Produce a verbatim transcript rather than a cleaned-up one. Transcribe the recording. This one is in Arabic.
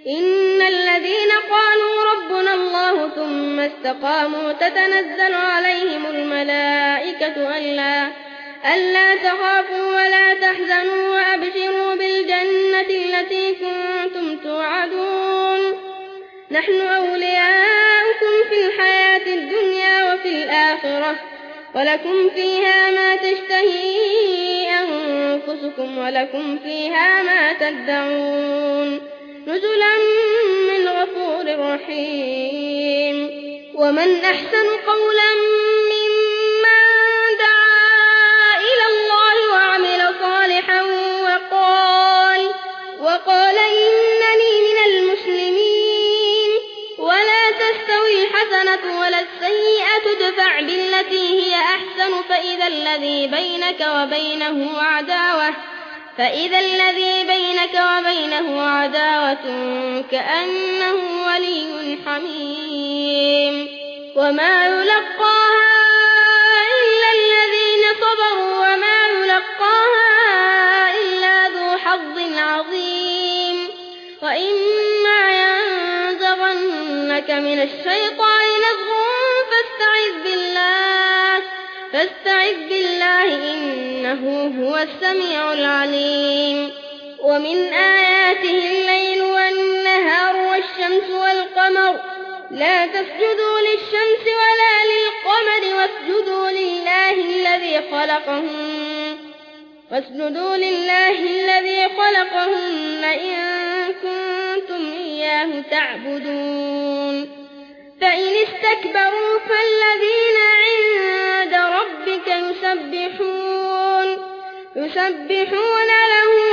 إن الذين قالوا ربنا الله ثم استقاموا تتنزل عليهم الملائكة ألا, ألا تخافوا ولا تحزنوا وأبشروا بالجنة التي كنتم توعدون نحن أولياؤكم في الحياة الدنيا وفي الآخرة ولكم فيها ما تشتهي أنفسكم ولكم فيها ما تدعون نزلا من غفور رحيم ومن أحسن قولا ممن دعا إلى الله وعمل صالحا وقال, وقال إنني من المسلمين ولا تستوي الحسنة ولا السيئة ادفع بالتي هي أحسن فإذا الذي بينك وبينه عداوة فإذا الذي بينك وبينه عداوة كأنه ولي حميم وما يلقاها إلا الذين صبروا وما يلقاها إلا ذو حظ عظيم وإما ينزغنك من الشيطان نزغ فاستعذ بالله فاستعذ بالله إنه هو السميع العليم ومن آياته الليل والنهار والشمس والقمر لا تسجدوا للشمس ولا للقمر واسجدوا لله الذي خلقهن واسجدوا لله الذي خلقهن إن كنتم إياه تعبدون فإن استكبروا فالذين عند ربك يسبحون يسبحون له